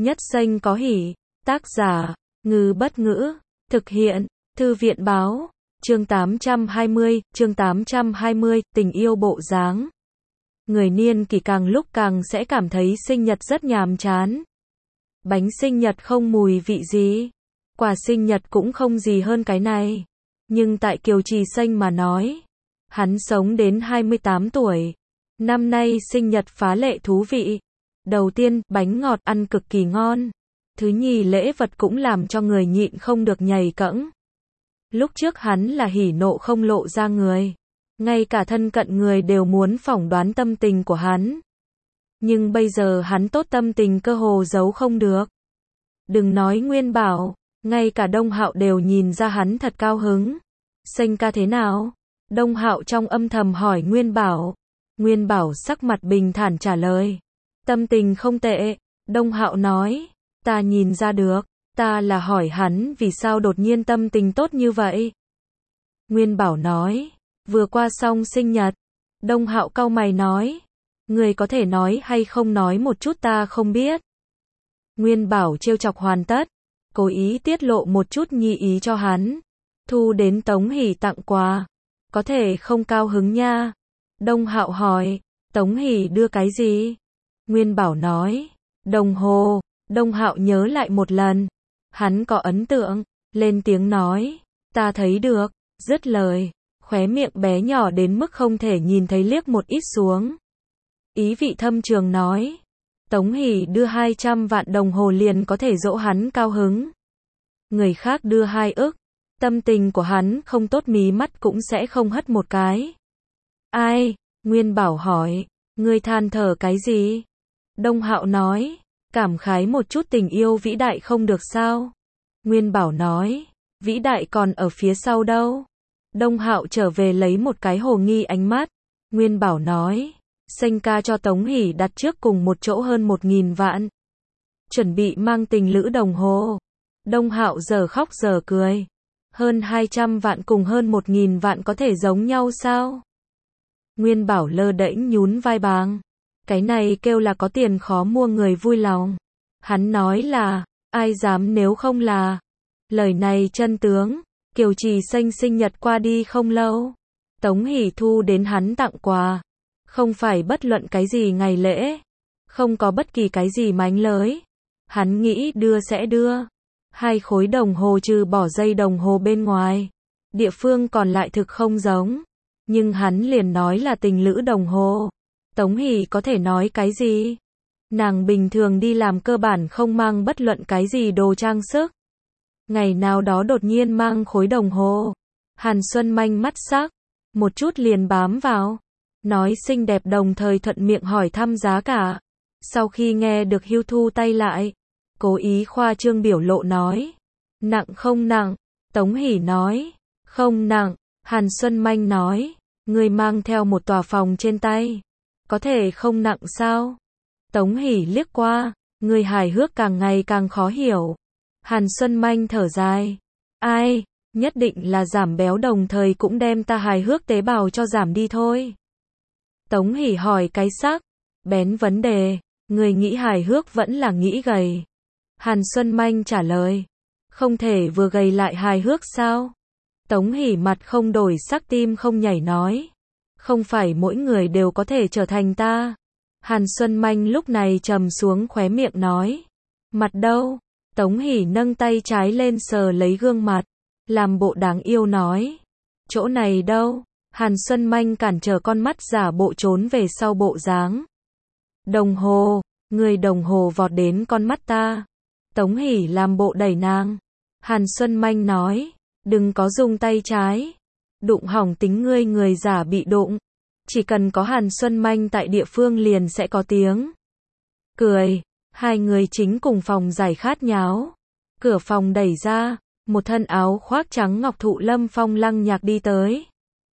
Nhất xanh có hỉ. Tác giả, Ngư Bất Ngữ. Thực hiện, Thư viện Báo. Chương 820, tình yêu bộ dáng. Người niên kỷ càng lúc càng sẽ cảm thấy sinh nhật rất nhàm chán. Bánh sinh nhật không mùi vị gì. Quà sinh nhật cũng không gì hơn cái này. Nhưng tại Kiều Trì Xanh mà nói, hắn sống đến 28 tuổi. Năm nay sinh nhật phá lệ thú vị. Đầu tiên, bánh ngọt ăn cực kỳ ngon. Thứ nhì, lễ vật cũng làm cho người nhịn không được nhảy cẫng. Lúc trước hắn là hỉ nộ không lộ ra người. Ngay cả thân cận người đều muốn phỏng đoán tâm tình của hắn. Nhưng bây giờ hắn tốt tâm tình cơ hồ giấu không được. Đừng nói Nguyên Bảo, ngay cả Đông Hạo đều nhìn ra hắn thật cao hứng. Xanh ca thế nào? Đông Hạo trong âm thầm hỏi Nguyên Bảo. Nguyên Bảo sắc mặt bình thản trả lời. Tâm tình không tệ. Đông Hạo nói. Ta nhìn ra được. Ta là hỏi hắn vì sao đột nhiên tâm tình tốt như vậy. Nguyên Bảo nói. Vừa qua xong sinh nhật. Đông Hạo cau mày nói. Người có thể nói hay không nói một chút ta không biết. Nguyên Bảo trêu chọc hoàn tất. Cố ý tiết lộ một chút nhi ý cho hắn. Thu đến Tống Hỷ tặng quà. Có thể không cao hứng nha. Đông Hạo hỏi. Tống Hỷ đưa cái gì? Nguyên Bảo nói. Đồng hồ. Đông Hạo nhớ lại một lần. Hắn có ấn tượng. Lên tiếng nói. Ta thấy được. Dứt lời. Khóe miệng bé nhỏ đến mức không thể nhìn thấy liếc một ít xuống. Ý vị thâm trường nói. Tống Hỷ đưa 200 vạn đồng hồ liền có thể dỗ hắn cao hứng. Người khác đưa 2 ức. Tâm tình của hắn không tốt mí mắt cũng sẽ không hất một cái. Ai? Nguyên Bảo hỏi. Ngươi than thở cái gì? Đông Hạo nói. Cảm khái một chút tình yêu vĩ đại không được sao? Nguyên Bảo nói. Vĩ đại còn ở phía sau đâu? Đông Hạo trở về lấy một cái hồ nghi ánh mắt. Nguyên Bảo nói. Xanh ca cho Tống Hỷ đặt trước cùng một chỗ hơn 1.000 vạn. Chuẩn bị mang tình lữ đồng hồ. Đông Hạo giờ khóc giờ cười. Hơn 200 vạn cùng hơn 1.000 vạn có thể giống nhau sao? Nguyên Bảo lơ đễnh nhún vai bàng. Cái này kêu là có tiền khó mua người vui lòng. Hắn nói là, ai dám nếu không là. Lời này chân tướng. Kiều Trì Xanh sinh nhật qua đi không lâu. Tống Hỷ thu đến hắn tặng quà. Không phải bất luận cái gì ngày lễ. Không có bất kỳ cái gì mánh lới. Hắn nghĩ đưa sẽ đưa. 2 khối đồng hồ trừ bỏ dây đồng hồ bên ngoài. Địa phương còn lại thực không giống. Nhưng hắn liền nói là tình lữ đồng hồ. Tống Hỷ có thể nói cái gì? Nàng bình thường đi làm cơ bản không mang bất luận cái gì đồ trang sức. Ngày nào đó đột nhiên mang khối đồng hồ. Hàn Xuân Manh mắt sắc. Một chút liền bám vào. Nói xinh đẹp đồng thời thuận miệng hỏi thăm giá cả. Sau khi nghe được Hưu thu tay lại. Cố ý khoa trương biểu lộ nói. Nặng không nặng? Tống Hỷ nói. Không nặng. Hàn Xuân Manh nói. Người mang theo một tòa phòng trên tay. Có thể không nặng sao? Tống Hỷ liếc qua. Người hài hước càng ngày càng khó hiểu. Hàn Xuân Manh thở dài. Ai? Nhất định là giảm béo đồng thời cũng đem ta hài hước tế bào cho giảm đi thôi. Tống Hỷ hỏi cái sắc. Bén vấn đề. Người nghĩ hài hước vẫn là nghĩ gầy. Hàn Xuân Manh trả lời. Không thể vừa gầy lại hài hước sao? Tống Hỷ mặt không đổi sắc tim không nhảy nói. Không phải mỗi người đều có thể trở thành ta. Hàn Xuân Manh lúc này trầm xuống khóe miệng nói. Mặt đâu? Tống Hỷ nâng tay trái lên sờ lấy gương mặt. Làm bộ đáng yêu nói. Chỗ này đâu? Hàn Xuân Manh cản trở con mắt giả bộ trốn về sau bộ dáng. Đồng hồ. Người đồng hồ vọt đến con mắt ta. Tống Hỷ làm bộ đẩy nàng. Hàn Xuân Manh nói. Đừng có dùng tay trái. Đụng hỏng tính ngươi người giả bị đụng. Chỉ cần có Hàn Xuân Manh tại địa phương liền sẽ có tiếng cười. 2 người chính cùng phòng giải khát nháo. Cửa phòng đẩy ra. Một thân áo khoác trắng ngọc thụ lâm phong lăng nhạc đi tới.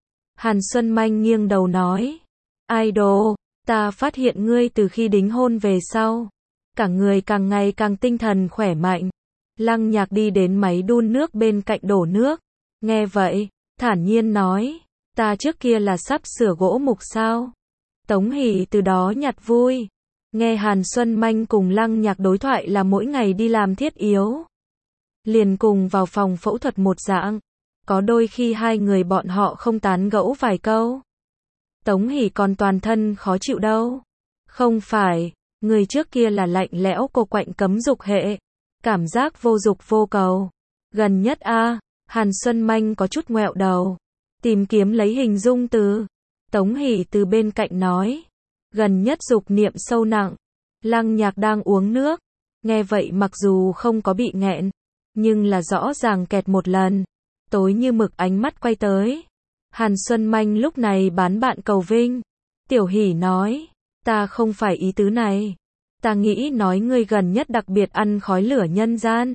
Hàn Xuân Manh nghiêng đầu nói. Idol, ta phát hiện ngươi từ khi đính hôn về sau. Cả người càng ngày càng tinh thần khỏe mạnh. Lăng nhạc đi đến máy đun nước bên cạnh đổ nước. Nghe vậy, thản nhiên nói. Ta trước kia là sắp sửa gỗ mục sao? Tống Hỷ từ đó nhặt vui. Nghe Hàn Xuân Manh cùng Lăng Nhạc đối thoại là mỗi ngày đi làm thiết yếu. Liền cùng vào phòng phẫu thuật một dạng. Có đôi khi hai người bọn họ không tán gẫu vài câu. Tống Hỷ còn toàn thân khó chịu đâu. Không phải, người trước kia là lạnh lẽo cô quạnh cấm dục hệ. Cảm giác vô dục vô cầu. Gần nhất a, Hàn Xuân Manh có chút ngoẹo đầu. Tìm kiếm lấy hình dung từ. Tống Hỷ từ bên cạnh nói. Gần nhất dục niệm sâu nặng. Lăng Nhạc đang uống nước. Nghe vậy mặc dù không có bị nghẹn. Nhưng là rõ ràng kẹt một lần. Tối như mực ánh mắt quay tới. Hàn Xuân Manh lúc này bán bạn cầu vinh. Tiểu Hỷ nói. Ta không phải ý tứ này. Ta nghĩ nói ngươi gần nhất đặc biệt ăn khói lửa nhân gian.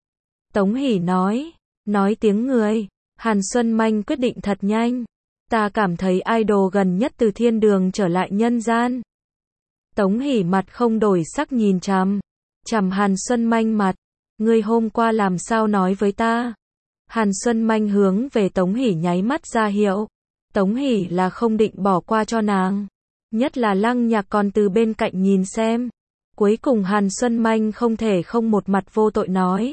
Tống Hỷ nói. Nói tiếng người. Hàn Xuân Manh quyết định thật nhanh. Ta cảm thấy idol gần nhất từ thiên đường trở lại nhân gian. Tống Hỷ mặt không đổi sắc nhìn chằm Hàn Xuân Manh mặt. Ngươi hôm qua làm sao nói với ta? Hàn Xuân Manh hướng về Tống Hỷ nháy mắt ra hiệu. Tống Hỷ là không định bỏ qua cho nàng. Nhất là Lăng Nhạc còn từ bên cạnh nhìn xem. Cuối cùng Hàn Xuân Manh không thể không một mặt vô tội nói.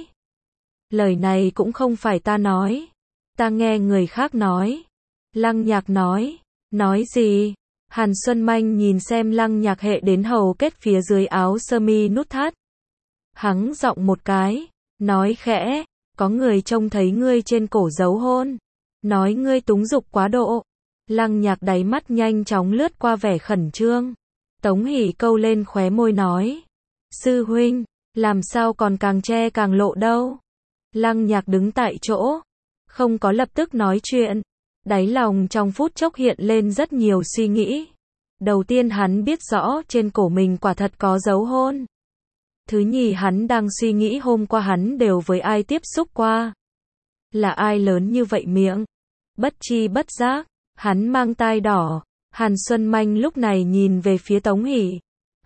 Lời này cũng không phải ta nói. Ta nghe người khác nói. Lăng Nhạc nói. Nói gì? Hàn Xuân Manh nhìn xem Lăng Nhạc hệ đến hầu kết phía dưới áo sơ mi nút thắt. Hắng giọng một cái. Nói khẽ. Có người trông thấy ngươi trên cổ dấu hôn. Nói ngươi túng dục quá độ. Lăng Nhạc đáy mắt nhanh chóng lướt qua vẻ khẩn trương. Tống Hỷ câu lên khóe môi nói. Sư huynh, làm sao còn càng che càng lộ đâu. Lăng Nhạc đứng tại chỗ. Không có lập tức nói chuyện. Đáy lòng trong phút chốc hiện lên rất nhiều suy nghĩ. Đầu tiên hắn biết rõ trên cổ mình quả thật có dấu hôn. Thứ nhì hắn đang suy nghĩ hôm qua hắn đều với ai tiếp xúc qua. Là ai lớn như vậy miệng. Bất chi bất giác, hắn mang tai đỏ. Hàn Xuân Manh lúc này nhìn về phía Tống Hỷ.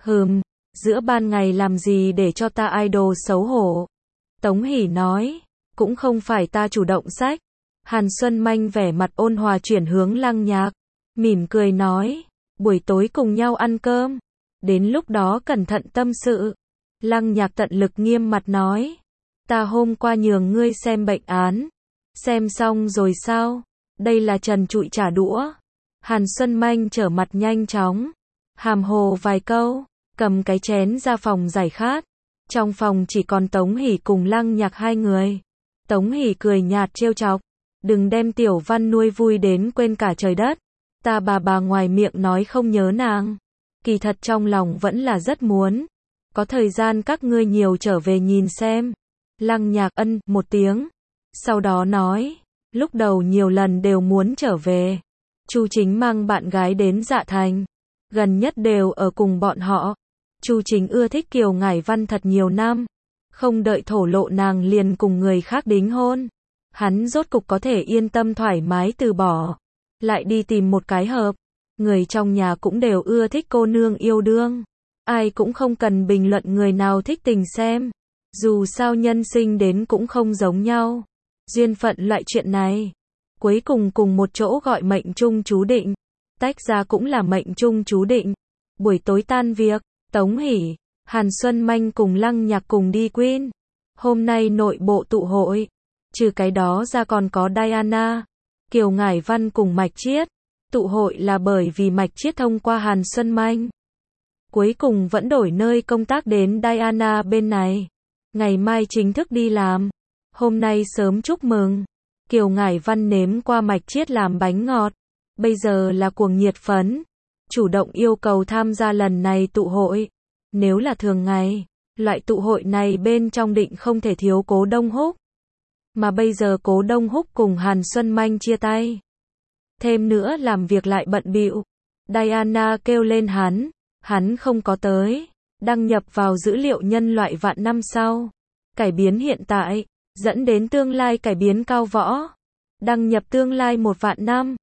Giữa ban ngày làm gì để cho ta idol xấu hổ. Tống Hỷ nói, cũng không phải ta chủ động xách. Hàn Xuân Manh vẻ mặt ôn hòa chuyển hướng Lăng Nhạc. Mỉm cười nói, buổi tối cùng nhau ăn cơm. Đến lúc đó cẩn thận tâm sự. Lăng Nhạc tận lực nghiêm mặt nói. Ta hôm qua nhường ngươi xem bệnh án. Xem xong rồi sao? Đây là trần trụi trả đũa. Hàn Xuân Manh trở mặt nhanh chóng. Hàm hồ vài câu. Cầm cái chén ra phòng giải khát. Trong phòng chỉ còn Tống Hỷ cùng Lăng Nhạc hai người. Tống Hỷ cười nhạt trêu chọc. Đừng đem Tiểu Văn nuôi vui đến quên cả trời đất. Ta bà ngoài miệng nói không nhớ nàng. Kỳ thật trong lòng vẫn là rất muốn. Có thời gian các ngươi nhiều trở về nhìn xem. Lăng Nhạc ân một tiếng. Sau đó nói. Lúc đầu nhiều lần đều muốn trở về. Chu Chính mang bạn gái đến Dạ Thành. Gần nhất đều ở cùng bọn họ. Chu Chính ưa thích Kiều Ngải Văn thật nhiều năm. Không đợi thổ lộ nàng liền cùng người khác đính hôn. Hắn rốt cục có thể yên tâm thoải mái từ bỏ. Lại đi tìm một cái hợp. Người trong nhà cũng đều ưa thích cô nương yêu đương. Ai cũng không cần bình luận người nào thích tình xem. Dù sao nhân sinh đến cũng không giống nhau. Duyên phận loại chuyện này. Cuối cùng cùng một chỗ gọi mệnh chung chú định. Tách ra cũng là mệnh chung chú định. Buổi tối tan việc. Tống Hỷ, Hàn Xuân Manh cùng Lăng Nhạc cùng đi Queen. Hôm nay nội bộ tụ hội. Trừ cái đó ra còn có Diana, Kiều Ngải Văn cùng Mạch Chiết. Tụ hội là bởi vì Mạch Chiết thông qua Hàn Xuân Manh. Cuối cùng vẫn đổi nơi công tác đến Diana bên này. Ngày mai chính thức đi làm. Hôm nay sớm chúc mừng. Kiều Ngải Văn nếm qua Mạch Chiết làm bánh ngọt. Bây giờ là cuồng nhiệt phấn. Chủ động yêu cầu tham gia lần này tụ hội. Nếu là thường ngày, loại tụ hội này bên trong định không thể thiếu Cố Đông Húc. Mà bây giờ Cố Đông Húc cùng Hàn Xuân Manh chia tay. Thêm nữa làm việc lại bận bịu. Diana kêu lên hắn không có tới. Đăng nhập vào dữ liệu nhân loại vạn năm sau. Cải biến hiện tại, dẫn đến tương lai cải biến cao võ. Đăng nhập tương lai 1 vạn năm.